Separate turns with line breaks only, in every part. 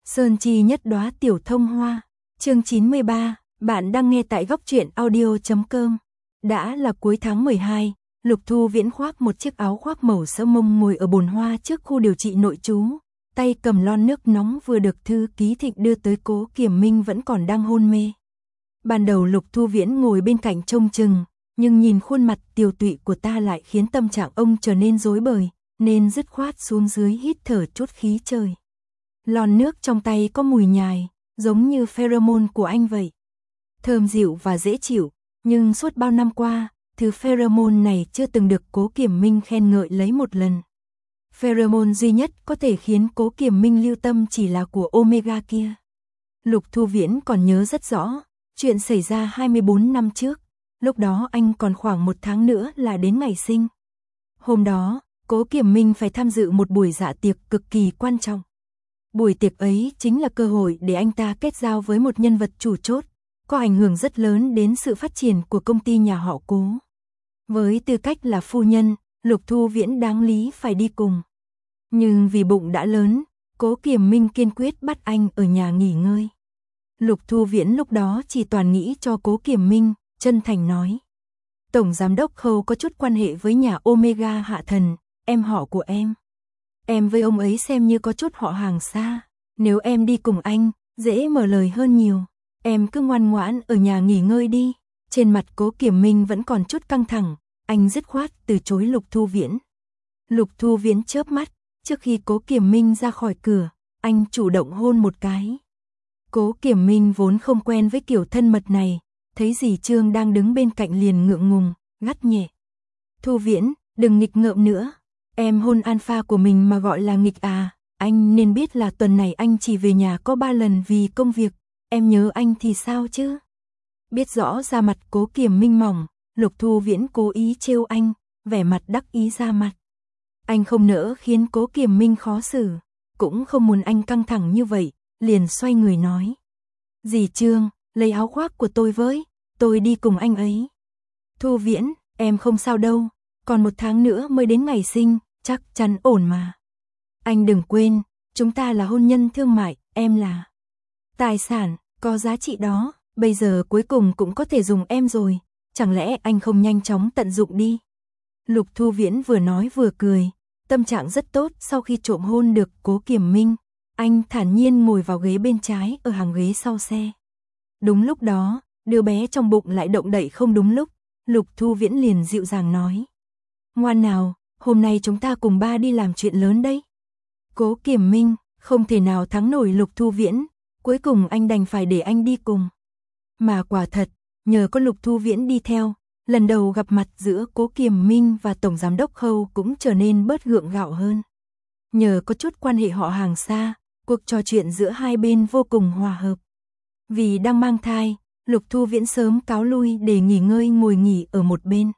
Sơn chi nhất đóa tiểu thông hoa. Chương 93, bạn đang nghe tại góc truyện audio.com. Đã là cuối tháng 12, Lục Thu Viễn khoác một chiếc áo khoác màu sẫm mông ngồi ở bồn hoa trước khu điều trị nội trú, tay cầm lon nước nóng vừa được thư ký Thịnh đưa tới. Cố Kiểm Minh vẫn còn đang hôn mê. Ban đầu Lục Thu Viễn ngồi bên cạnh trông chừng, nhưng nhìn khuôn mặt tiều tụy của ta lại khiến tâm trạng ông trở nên rối bời, nên dứt khoát xuống dưới hít thở chút khí trời. Lon nước trong tay có mùi nhài, giống như pheromone của anh vậy. Thơm dịu và dễ chịu, nhưng suốt bao năm qua, thứ pheromone này chưa từng được Cố Kiểm Minh khen ngợi lấy một lần. Pheromone duy nhất có thể khiến Cố Kiểm Minh lưu tâm chỉ là của Omega kia. Lục Thu Viễn còn nhớ rất rõ, chuyện xảy ra 24 năm trước, lúc đó anh còn khoảng 1 tháng nữa là đến ngày sinh. Hôm đó, Cố Kiểm Minh phải tham dự một buổi dạ tiệc cực kỳ quan trọng. Buổi tiệc ấy chính là cơ hội để anh ta kết giao với một nhân vật chủ chốt, có ảnh hưởng rất lớn đến sự phát triển của công ty nhà họ Cố. Với tư cách là phu nhân, Lục Thu Viễn đáng lý phải đi cùng. Nhưng vì bụng đã lớn, Cố Kiểm Minh kiên quyết bắt anh ở nhà nghỉ ngơi. Lục Thu Viễn lúc đó chỉ toàn nghĩ cho Cố Kiểm Minh, chân thành nói. Tổng giám đốc Khâu có chút quan hệ với nhà Omega Hạ Thần, em họ của em. Em với ông ấy xem như có chút họ hàng xa. Nếu em đi cùng anh, dễ mở lời hơn nhiều. Em cứ ngoan ngoãn ở nhà nghỉ ngơi đi. Trên mặt Cố Kiểm Minh vẫn còn chút căng thẳng, anh dứt khoát từ chối Lục Thu Viễn. Lục Thu Viễn chớp mắt, trước khi Cố Kiểm Minh ra khỏi cửa, anh chủ động hôn một cái. Cố Kiểm Minh vốn không quen với kiểu thân mật này, thấy dì Trương đang đứng bên cạnh liền ngượng ngùng, gắt nhẹ. Thu Viễn, đừng nghịch ngợm nữa. Em hôn alpha của mình mà gọi là nghịch à, anh nên biết là tuần này anh chỉ về nhà có 3 lần vì công việc, em nhớ anh thì sao chứ? Biết rõ da mặt Cố Kiểm Minh mỏng, Lục Thu Viễn cố ý trêu anh, vẻ mặt đắc ý ra mặt. Anh không nỡ khiến Cố Kiểm Minh khó xử, cũng không muốn anh căng thẳng như vậy, liền xoay người nói. Dì Trương, lấy áo khoác của tôi với, tôi đi cùng anh ấy. Thu Viễn, em không sao đâu, còn 1 tháng nữa mới đến ngày sinh, chắc chắn ổn mà. Anh đừng quên, chúng ta là hôn nhân thương mại, em là tài sản, có giá trị đó, bây giờ cuối cùng cũng có thể dùng em rồi, chẳng lẽ anh không nhanh chóng tận dụng đi. Lục Thu Viễn vừa nói vừa cười, tâm trạng rất tốt sau khi trộm hôn được Cố Kiểm Minh, anh thản nhiên ngồi vào ghế bên trái ở hàng ghế sau xe. Đúng lúc đó, đứa bé trong bụng lại động đậy không đúng lúc, Lục Thu Viễn liền dịu dàng nói. Ngoan nào, hôm nay chúng ta cùng ba đi làm chuyện lớn đấy. Cố Kiểm Minh không thể nào thắng nổi Lục Thu Viễn, cuối cùng anh đành phải để anh đi cùng. Mà quả thật, nhờ có Lục Thu Viễn đi theo, lần đầu gặp mặt giữa Cố Kiểm Minh và Tổng Giám đốc Khâu cũng trở nên bớt gượng gạo hơn. Nhờ có chút quan hệ họ hàng xa, cuộc trò chuyện giữa hai bên vô cùng hòa hợp. Vì đang mang thai, Lục Thu Viễn sớm cáo lui để nghỉ ngơi ngồi nghỉ ở một bên.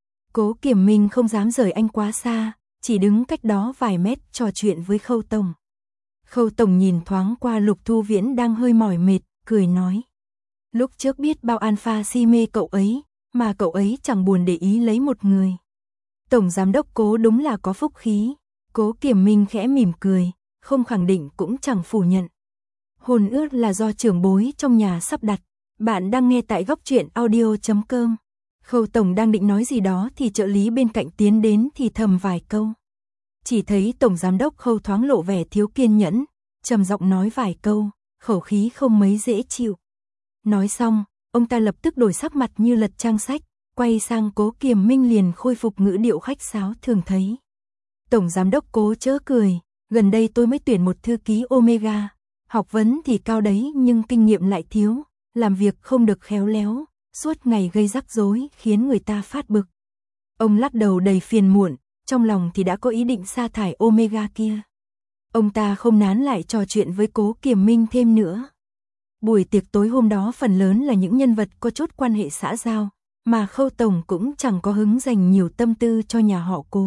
Cố Kiểm Minh không dám rời anh quá xa, chỉ đứng cách đó vài mét trò chuyện với Khâu Tổng. Khâu Tổng nhìn thoáng qua Lục Thu Viễn đang hơi mỏi mệt, cười nói. Lúc trước biết bao alpha si mê cậu ấy, mà cậu ấy chẳng buồn để ý lấy một người. Tổng Giám đốc Cố đúng là có phúc khí. Cố Kiểm Minh khẽ mỉm cười, không khẳng định cũng chẳng phủ nhận. Hôn ước là do trưởng bối trong nhà sắp đặt. Bạn đang nghe tại góc truyện audio.com. Khâu Tổng đang định nói gì đó thì trợ lý bên cạnh tiến đến thì thầm vài câu. Chỉ thấy Tổng Giám đốc Khâu thoáng lộ vẻ thiếu kiên nhẫn, trầm giọng nói vài câu, khẩu khí không mấy dễ chịu. Nói xong, ông ta lập tức đổi sắc mặt như lật trang sách, quay sang Cố Kiểm Minh liền khôi phục ngữ điệu khách sáo thường thấy. Tổng Giám đốc Cố chớ cười, gần đây tôi mới tuyển một thư ký Omega, học vấn thì cao đấy nhưng kinh nghiệm lại thiếu, làm việc không được khéo léo, suốt ngày gây rắc rối khiến người ta phát bực. Ông lắc đầu đầy phiền muộn, trong lòng thì đã có ý định sa thải Omega kia. Ông ta không nán lại trò chuyện với Cố Kiểm Minh thêm nữa. Buổi tiệc tối hôm đó phần lớn là những nhân vật có chút quan hệ xã giao, mà Khâu Tổng cũng chẳng có hứng dành nhiều tâm tư cho nhà họ Cố.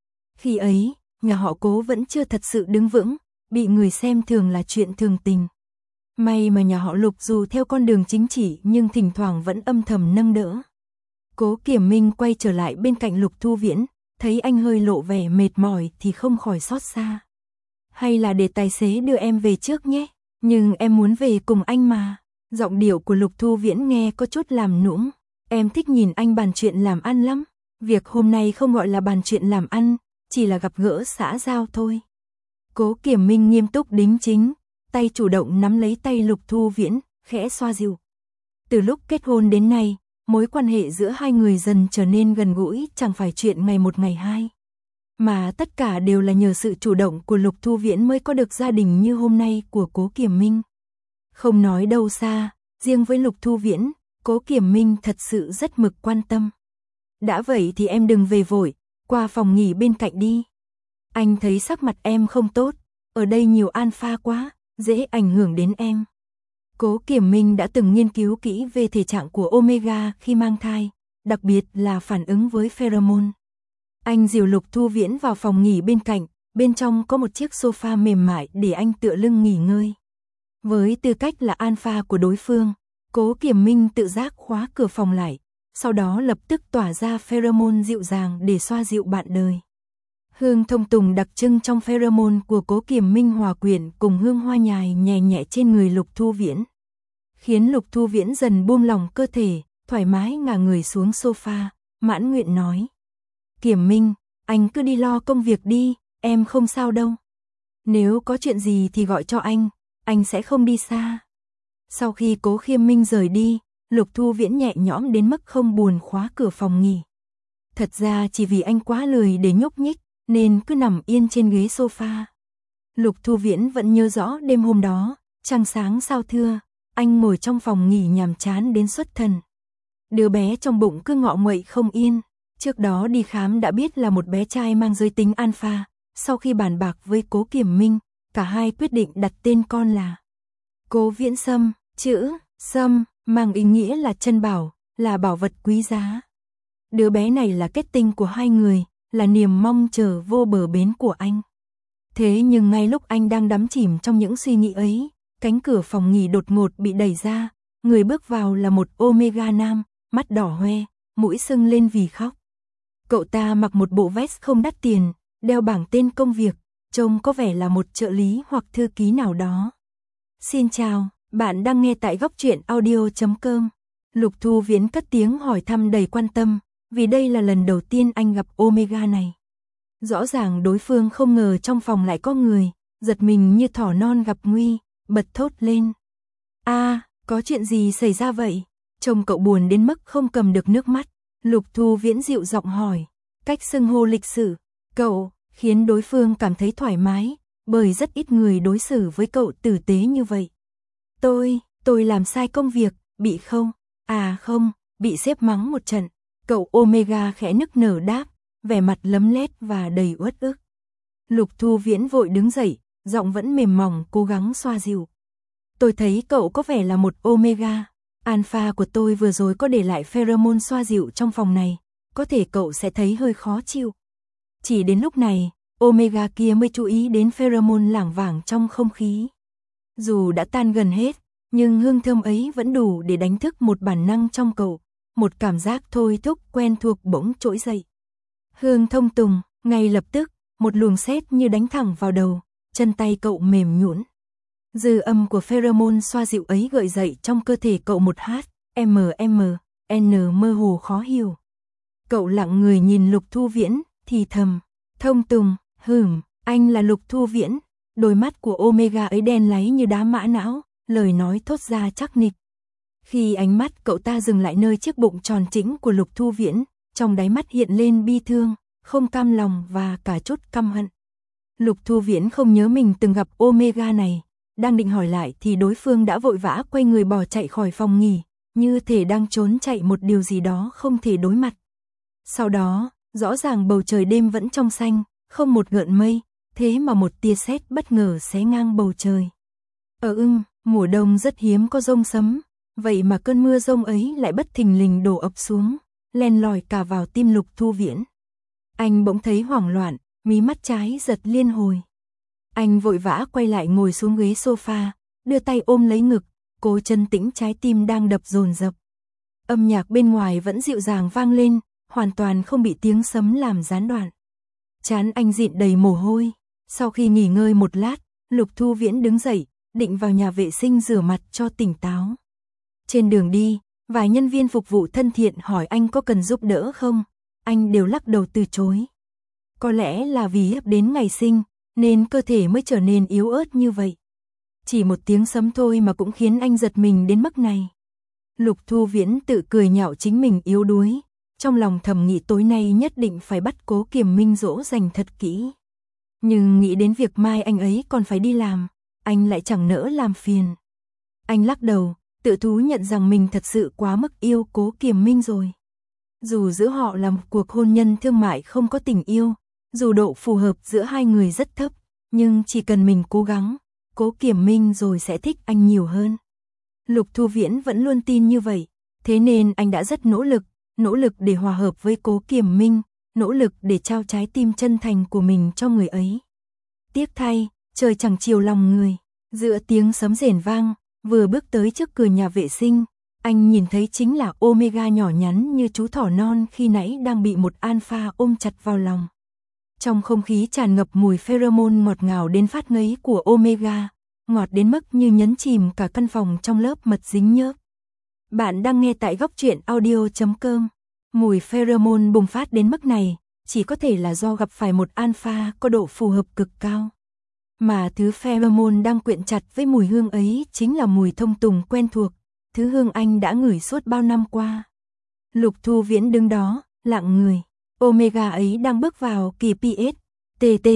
Khi ấy, nhà họ Cố vẫn chưa thật sự đứng vững, bị người xem thường là chuyện thường tình. May mà nhà họ Lục dù theo con đường chính trị nhưng thỉnh thoảng vẫn âm thầm nâng đỡ. Cố Kiểm Minh quay trở lại bên cạnh Lục Thu Viễn, thấy anh hơi lộ vẻ mệt mỏi thì không khỏi xót xa. Hay là để tài xế đưa em về trước nhé, Nhưng em muốn về cùng anh mà. Giọng điệu của Lục Thu Viễn nghe có chút làm nũng. Em thích nhìn anh bàn chuyện làm ăn lắm. Việc hôm nay không gọi là bàn chuyện làm ăn, chỉ là gặp gỡ xã giao thôi. Cố Kiểm Minh nghiêm túc đính chính, tay chủ động nắm lấy tay Lục Thu Viễn, khẽ xoa dịu. Từ lúc kết hôn đến nay, mối quan hệ giữa hai người dần trở nên gần gũi, chẳng phải chuyện ngày một ngày hai. Mà tất cả đều là nhờ sự chủ động của Lục Thu Viễn mới có được gia đình như hôm nay của Cố Kiểm Minh. Không nói đâu xa, riêng với Lục Thu Viễn, Cố Kiểm Minh thật sự rất mực quan tâm. Đã vậy thì em đừng về vội, qua phòng nghỉ bên cạnh đi. Anh thấy sắc mặt em không tốt, ở đây nhiều alpha quá, dễ ảnh hưởng đến em. Cố Kiểm Minh đã từng nghiên cứu kỹ về thể trạng của Omega khi mang thai, đặc biệt là phản ứng với pheromone. Anh dìu Lục Thu Viễn vào phòng nghỉ bên cạnh, bên trong có một chiếc sofa mềm mại để anh tựa lưng nghỉ ngơi. Với tư cách là alpha của đối phương, Cố Kiểm Minh tự giác khóa cửa phòng lại, sau đó lập tức tỏa ra pheromone dịu dàng để xoa dịu bạn đời. Hương thông tùng đặc trưng trong pheromone của Cố Kiểm Minh hòa quyện cùng hương hoa nhài nhẹ nhẹ trên người Lục Thu Viễn, khiến Lục Thu Viễn dần buông lỏng cơ thể, thoải mái ngả người xuống sofa, mãn nguyện nói. Kiểm Minh, anh cứ đi lo công việc đi, em không sao đâu. Nếu có chuyện gì thì gọi cho anh sẽ không đi xa. Sau khi Cố Khiêm Minh rời đi, Lục Thu Viễn nhẹ nhõm đến mức không buồn khóa cửa phòng nghỉ. Thật ra chỉ vì anh quá lười để nhúc nhích, nên cứ nằm yên trên ghế sofa. Lục Thu Viễn vẫn nhớ rõ đêm hôm đó, trăng sáng sao thưa, anh ngồi trong phòng nghỉ nhàm chán đến xuất thần. Đứa bé trong bụng cứ ngọ nguậy không yên, trước đó đi khám đã biết là một bé trai mang giới tính alpha. Sau khi bàn bạc với Cố Kiểm Minh, cả hai quyết định đặt tên con là Cố Viễn Sâm. Chữ Sâm mang ý nghĩa là chân bảo, là bảo vật quý giá. Đứa bé này là kết tinh của hai người, là niềm mong chờ vô bờ bến của anh. Thế nhưng ngay lúc anh đang đắm chìm trong những suy nghĩ ấy, cánh cửa phòng nghỉ đột ngột bị đẩy ra, người bước vào là một Omega nam, mắt đỏ hoe, mũi sưng lên vì khóc. Cậu ta mặc một bộ vest không đắt tiền, đeo bảng tên công việc, trông có vẻ là một trợ lý hoặc thư ký nào đó. Xin chào, bạn đang nghe tại góc truyện audio.com. Lục Thu Viễn cất tiếng hỏi thăm đầy quan tâm, vì đây là lần đầu tiên anh gặp Omega này. Rõ ràng đối phương không ngờ trong phòng lại có người, giật mình như thỏ non gặp nguy, bật thốt lên. Có chuyện gì xảy ra vậy? Trông cậu buồn đến mức không cầm được nước mắt. Lục Thu Viễn dịu giọng hỏi, cách xưng hô lịch sự, cậu, khiến đối phương cảm thấy thoải mái, bởi rất ít người đối xử với cậu tử tế như vậy. Tôi làm sai công việc, bị không? Không, bị sếp mắng một trận. Cậu Omega khẽ nức nở đáp, vẻ mặt lấm lét và đầy uất ức. Lục Thu Viễn vội đứng dậy, giọng vẫn mềm mỏng cố gắng xoa dịu. Tôi thấy cậu có vẻ là một Omega. Alpha của tôi vừa rồi có để lại pheromone xoa dịu trong phòng này, có thể cậu sẽ thấy hơi khó chịu. Chỉ đến lúc này, Omega kia mới chú ý đến pheromone lảng vảng trong không khí. Dù đã tan gần hết, nhưng hương thơm ấy vẫn đủ để đánh thức một bản năng trong cậu, một cảm giác thôi thúc quen thuộc bỗng trỗi dậy. Hương thông tùng, ngay lập tức, một luồng sét như đánh thẳng vào đầu, chân tay cậu mềm nhũn. Dư âm của pheromone xoa dịu ấy gợi dậy trong cơ thể cậu một n mơ hồ khó hiểu. Cậu lặng người nhìn Lục Thu Viễn, thì thầm, thông tùng, anh là Lục Thu Viễn. Đôi mắt của Omega ấy đen láy như đá mã não, lời nói thốt ra chắc nịch. Khi ánh mắt cậu ta dừng lại nơi chiếc bụng tròn trĩnh của Lục Thu Viễn, trong đáy mắt hiện lên bi thương, không cam lòng và cả chút căm hận. Lục Thu Viễn không nhớ mình từng gặp Omega này, đang định hỏi lại thì đối phương đã vội vã quay người bỏ chạy khỏi phòng nghỉ, như thể đang trốn chạy một điều gì đó không thể đối mặt. Sau đó, rõ ràng bầu trời đêm vẫn trong xanh, không một gợn mây, thế mà một tia sét bất ngờ xé ngang bầu trời. Mùa đông rất hiếm có dông sấm, vậy mà cơn mưa dông ấy lại bất thình lình đổ ập xuống, len lỏi cả vào tim Lục Thu Viễn. Anh bỗng thấy hoảng loạn, mí mắt trái giật liên hồi. Anh vội vã quay lại ngồi xuống ghế sofa, đưa tay ôm lấy ngực, cố trấn tĩnh trái tim đang đập dồn dập. Âm nhạc bên ngoài vẫn dịu dàng vang lên, hoàn toàn không bị tiếng sấm làm gián đoạn. Trán anh dịn đầy mồ hôi. Sau khi nghỉ ngơi một lát, Lục Thu Viễn đứng dậy, định vào nhà vệ sinh rửa mặt cho tỉnh táo. Trên đường đi, vài nhân viên phục vụ thân thiện hỏi anh có cần giúp đỡ không, anh đều lắc đầu từ chối. Có lẽ là vì ép đến ngày sinh, nên cơ thể mới trở nên yếu ớt như vậy. Chỉ một tiếng sấm thôi mà cũng khiến anh giật mình đến mức này. Lục Thu Viễn tự cười nhạo chính mình yếu đuối, trong lòng thầm nghĩ tối nay nhất định phải bắt Cố Kiềm Minh dỗ dành thật kỹ. Nhưng nghĩ đến việc mai anh ấy còn phải đi làm, anh lại chẳng nỡ làm phiền. Anh lắc đầu, tự thú nhận rằng mình thật sự quá mức yêu Cố Kiềm Minh rồi. Dù giữa họ là một cuộc hôn nhân thương mại không có tình yêu, dù độ phù hợp giữa hai người rất thấp, nhưng chỉ cần mình cố gắng, Cố Kiềm Minh rồi sẽ thích anh nhiều hơn. Lục Thu Viễn vẫn luôn tin như vậy, thế nên anh đã rất nỗ lực để hòa hợp với Cố Kiềm Minh, nỗ lực để trao trái tim chân thành của mình cho người ấy. Tiếc thay, trời chẳng chiều lòng người, giữa tiếng sấm rền vang, vừa bước tới trước cửa nhà vệ sinh, anh nhìn thấy chính là Omega nhỏ nhắn như chú thỏ non khi nãy đang bị một alpha ôm chặt vào lòng. Trong không khí tràn ngập mùi pheromone ngọt ngào đến phát ngấy của Omega, ngọt đến mức như nhấn chìm cả căn phòng trong lớp mật dính nhớp. Bạn đang nghe tại góc truyện audio.com. Mùi pheromone bùng phát đến mức này, chỉ có thể là do gặp phải một alpha có độ phù hợp cực cao. Mà thứ pheromone đang quyện chặt với mùi hương ấy chính là mùi thông tùng quen thuộc, thứ hương anh đã ngửi suốt bao năm qua. Lục Thu Viễn đứng đó, lặng người. Omega ấy đang bước vào kỳ PS, TT,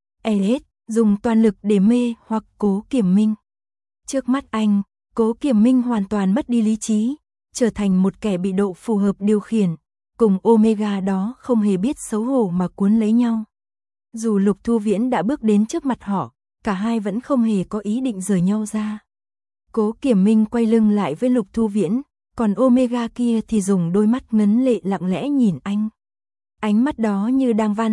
ES, dùng toàn lực để mê hoặc Cố Kiềm Minh. Trước mắt anh, Cố Kiềm Minh hoàn toàn mất đi lý trí, trở thành một kẻ bị độ phù hợp điều khiển, cùng Omega đó không hề biết xấu hổ mà cuốn lấy nhau. Dù Lục Thu Viễn đã bước đến trước mặt họ, cả hai vẫn không hề có ý định rời nhau ra. Cố Kiềm Minh quay lưng lại với Lục Thu Viễn, còn Omega kia thì dùng đôi mắt ngấn lệ lặng lẽ nhìn anh. Ánh mắt đó như đang van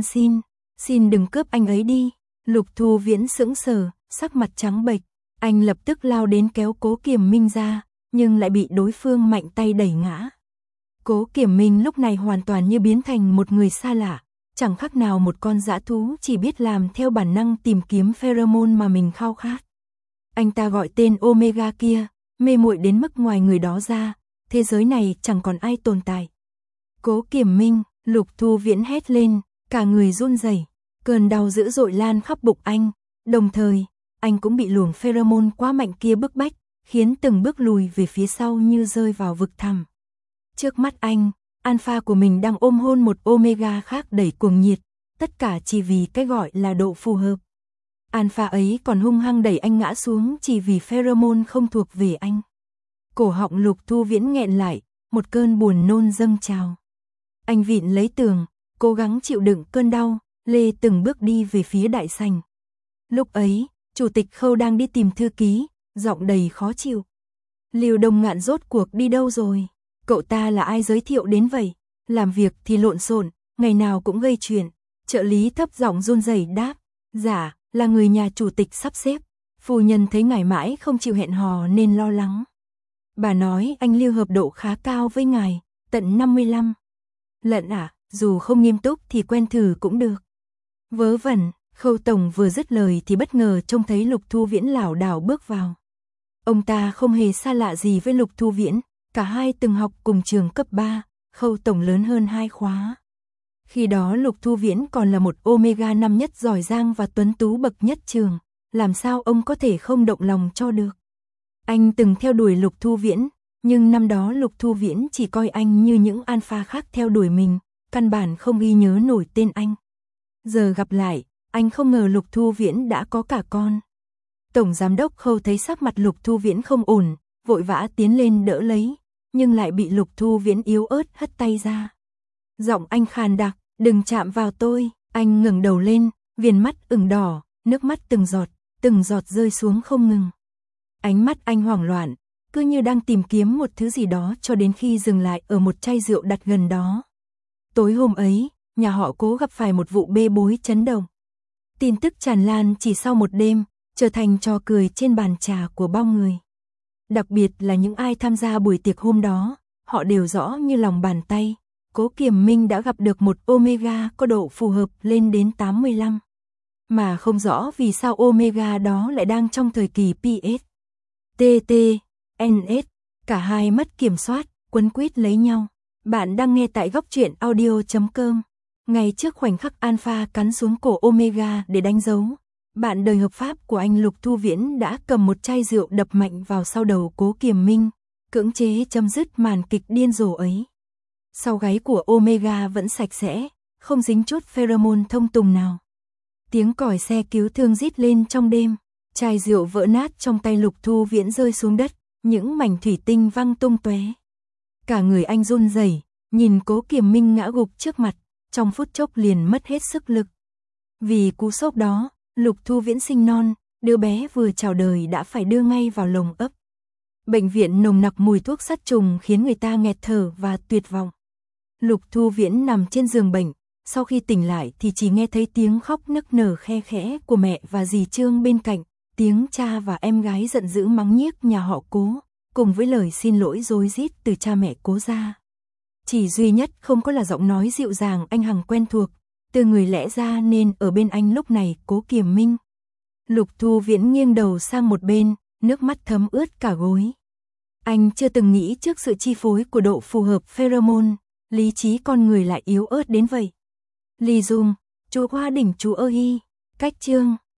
xin đừng cướp anh ấy đi. Lục Thu Viễn sững sờ, sắc mặt trắng bệch, anh lập tức lao đến kéo Cố Kiềm Minh ra, nhưng lại bị đối phương mạnh tay đẩy ngã. Cố Kiềm Minh lúc này hoàn toàn như biến thành một người xa lạ, chẳng khác nào một con dã thú chỉ biết làm theo bản năng tìm kiếm pheromone mà mình khao khát. Anh ta gọi tên Omega kia, mê muội đến mức ngoài người đó ra, thế giới này chẳng còn ai tồn tại. Cố Kiềm Minh, Lục Thu Viễn hét lên, cả người run rẩy, cơn đau dữ dội lan khắp bụng anh, đồng thời, anh cũng bị luồng pheromone quá mạnh kia bức bách, khiến từng bước lùi về phía sau như rơi vào vực thẳm. Trước mắt anh, alpha của mình đang ôm hôn một Omega khác đầy cuồng nhiệt, tất cả chỉ vì cái gọi là độ phù hợp. Alpha ấy còn hung hăng đẩy anh ngã xuống chỉ vì pheromone không thuộc về anh. Cổ họng Lục Thu Viễn nghẹn lại, một cơn buồn nôn dâng trào. Anh vịn lấy tường, cố gắng chịu đựng cơn đau, lê từng bước đi về phía đại sảnh. Lúc ấy, Chủ tịch Khâu đang đi tìm thư ký, giọng đầy khó chịu. Lưu Đông Ngạn rốt cuộc đi đâu rồi? Cậu ta là ai giới thiệu đến vậy? Làm việc thì lộn xộn, ngày nào cũng gây chuyện. Trợ lý thấp giọng run rẩy đáp, dạ, là người nhà chủ tịch sắp xếp. Phu nhân thấy ngài mãi không chịu hẹn hò nên lo lắng. Bà nói anh Lưu hợp độ khá cao với ngài, tận 55. Lận à, dù không nghiêm túc thì quen thử cũng được. Vớ vẩn, Khâu tổng vừa dứt lời thì bất ngờ trông thấy Lục Thu Viễn lảo đảo bước vào. Ông ta không hề xa lạ gì với Lục Thu Viễn, cả hai từng học cùng trường cấp 3, Khâu tổng lớn hơn 2 khóa. Khi đó Lục Thu Viễn còn là một Omega năm nhất giỏi giang và tuấn tú bậc nhất trường, làm sao ông có thể không động lòng cho được. Anh từng theo đuổi Lục Thu Viễn, nhưng năm đó Lục Thu Viễn chỉ coi anh như những alpha khác theo đuổi mình, căn bản không ghi nhớ nổi tên anh. Giờ gặp lại, anh không ngờ Lục Thu Viễn đã có cả con. Tổng giám đốc Khâu thấy sắc mặt Lục Thu Viễn không ổn, vội vã tiến lên đỡ lấy, nhưng lại bị Lục Thu Viễn yếu ớt hất tay ra. Giọng anh khàn đặc, đừng chạm vào tôi. Anh ngẩng đầu lên, viền mắt ửng đỏ, nước mắt từng giọt rơi xuống không ngừng. Ánh mắt anh hoảng loạn, cứ như đang tìm kiếm một thứ gì đó cho đến khi dừng lại ở một chai rượu đặt gần đó. Tối hôm ấy, nhà họ Cố gặp phải một vụ bê bối chấn động. Tin tức tràn lan chỉ sau một đêm, trở thành trò cười trên bàn trà của bao người. Đặc biệt là những ai tham gia buổi tiệc hôm đó, họ đều rõ như lòng bàn tay. Cố Kiềm Minh đã gặp được một Omega có độ phù hợp lên đến 85. mà không rõ vì sao Omega đó lại đang trong thời kỳ PS, TT, NS, cả hai mất kiểm soát, quấn quýt lấy nhau. Bạn đang nghe tại góc truyện audio.com. Ngay trước khoảnh khắc Alpha cắn xuống cổ Omega để đánh dấu, bạn đời hợp pháp của anh Lục Thu Viễn đã cầm một chai rượu đập mạnh vào sau đầu Cố Kiềm Minh, cưỡng chế chấm dứt màn kịch điên rồ ấy. Sau gáy của Omega vẫn sạch sẽ, không dính chút pheromone thông tùng nào. Tiếng còi xe cứu thương rít lên trong đêm, chai rượu vỡ nát trong tay Lục Thu Viễn rơi xuống đất, những mảnh thủy tinh văng tung tóe. Cả người anh run rẩy, nhìn Cố Kiềm Minh ngã gục trước mặt, trong phút chốc liền mất hết sức lực. Vì cú sốc đó, Lục Thu Viễn sinh non, đứa bé vừa chào đời đã phải đưa ngay vào lồng ấp. Bệnh viện nồng nặc mùi thuốc sát trùng khiến người ta nghẹt thở và tuyệt vọng. Lục Thu Viễn nằm trên giường bệnh, sau khi tỉnh lại thì chỉ nghe thấy tiếng khóc nức nở khe khẽ của mẹ và dì Trương bên cạnh, tiếng cha và em gái giận dữ mắng nhiếc nhà họ Cố, cùng với lời xin lỗi rối rít từ cha mẹ Cố ra. Chỉ duy nhất không có là giọng nói dịu dàng anh hằng quen thuộc, từ người lẽ ra nên ở bên anh lúc này Cố Kiềm Minh. Lục Thu Viễn nghiêng đầu sang một bên, nước mắt thấm ướt cả gối. Anh chưa từng nghĩ trước sự chi phối của độ phù hợp pheromone, lý trí con người lại yếu ớt đến vậy. Lý Dung, chú Hoa Đỉnh chú ơ hi, cách chương.